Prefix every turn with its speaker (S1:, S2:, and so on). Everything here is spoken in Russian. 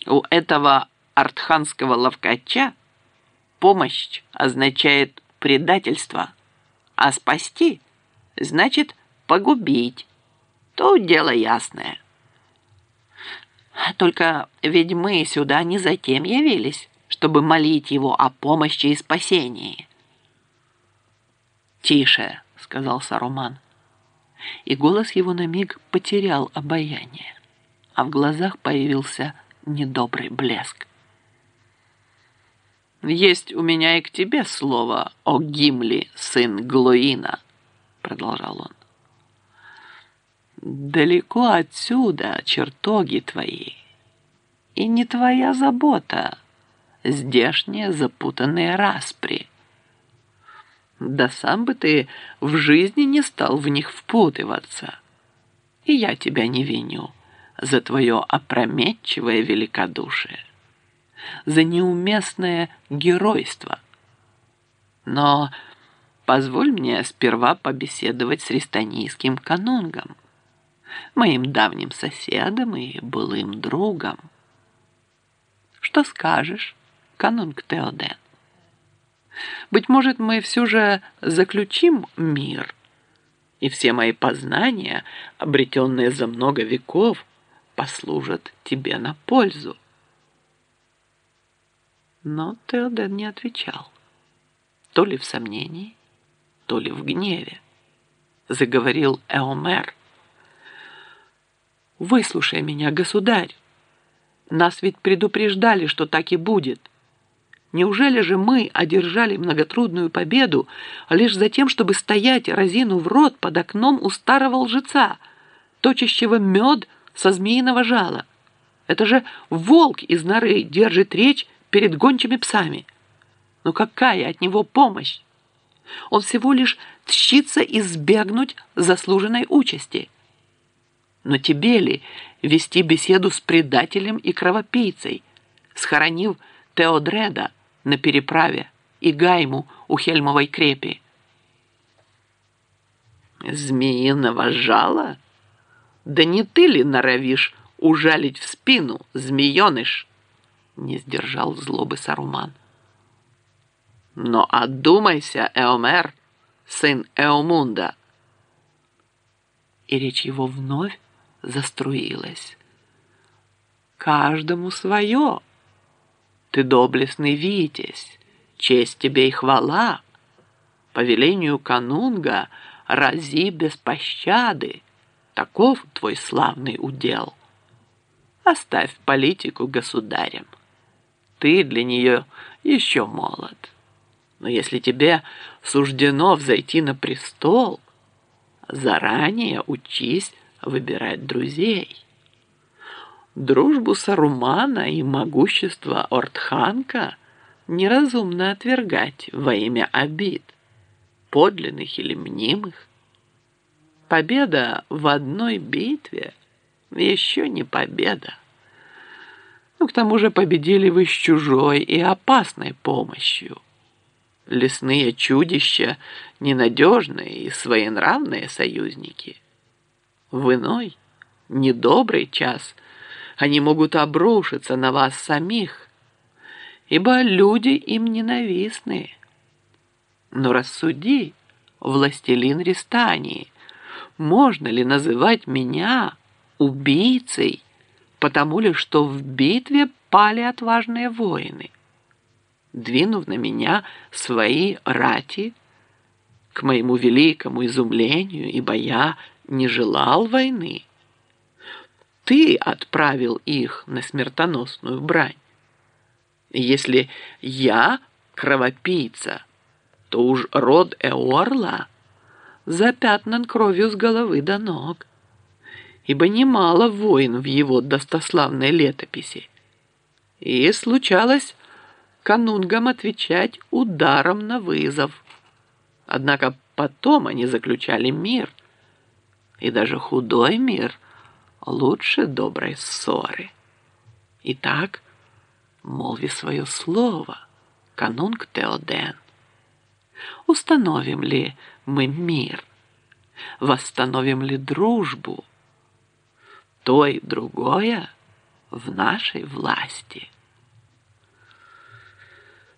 S1: У этого артханского ловкача помощь означает предательство, а спасти значит погубить. Тут дело ясное. Только ведь мы сюда не за тем явились, чтобы молить его о помощи и спасении. «Тише», — сказал Саруман, и голос его на миг потерял обаяние, а в глазах появился недобрый блеск. «Есть у меня и к тебе слово, о Гимли, сын Глоина», — продолжал он. «Далеко отсюда чертоги твои, и не твоя забота здешние запутанные распри. Да сам бы ты в жизни не стал в них впутываться, и я тебя не виню за твое опрометчивое великодушие, за неуместное геройство. Но позволь мне сперва побеседовать с рестанийским канунгом, моим давним соседом и былым другом. Что скажешь, канунг Теоден? Быть может, мы все же заключим мир, и все мои познания, обретенные за много веков, послужат тебе на пользу». Но Теоден не отвечал, то ли в сомнении, то ли в гневе. Заговорил Эомер. «Выслушай меня, государь. Нас ведь предупреждали, что так и будет. Неужели же мы одержали многотрудную победу лишь за тем, чтобы стоять, разинув рот, под окном у старого лжеца, точащего мед со змеиного жала? Это же волк из норы держит речь перед гончими псами. Но какая от него помощь? Он всего лишь тщится избегнуть заслуженной участи. Но тебе ли вести беседу с предателем и кровопийцей, схоронив Теодреда на переправе и Гайму у Хельмовой крепи?» «Змеиного жала? Да не ты ли норовишь ужалить в спину, змееныш?» Не сдержал злобы Саруман. «Но одумайся, Эомер, сын Эомунда!» И речь его вновь заструилась. «Каждому свое. Ты доблестный витязь, честь тебе и хвала. По велению канунга рази без пощады. Таков твой славный удел. Оставь политику государям. Ты для нее еще молод. Но если тебе суждено взойти на престол, заранее учись выбирать друзей. Дружбу Сарумана и могущество Ортханка неразумно отвергать во имя обид, подлинных или мнимых. Победа в одной битве еще не победа. К тому же победили вы с чужой и опасной помощью. Лесные чудища – ненадежные и своенравные союзники. В иной, недобрый час они могут обрушиться на вас самих, ибо люди им ненавистны. Но рассуди, властелин Рестании, можно ли называть меня убийцей, потому ли, что в битве пали отважные воины, двинув на меня свои рати, к моему великому изумлению, ибо я не желал войны. Ты отправил их на смертоносную брань. И если я кровопийца, то уж род Эорла запятнан кровью с головы до ног, ибо немало войн в его достославной летописи. И случалось канунгам отвечать ударом на вызов. Однако потом они заключали мир, и даже худой мир лучше доброй ссоры. Итак, молви свое слово, канунг Теоден. Установим ли мы мир? Восстановим ли дружбу? То и другое в нашей власти.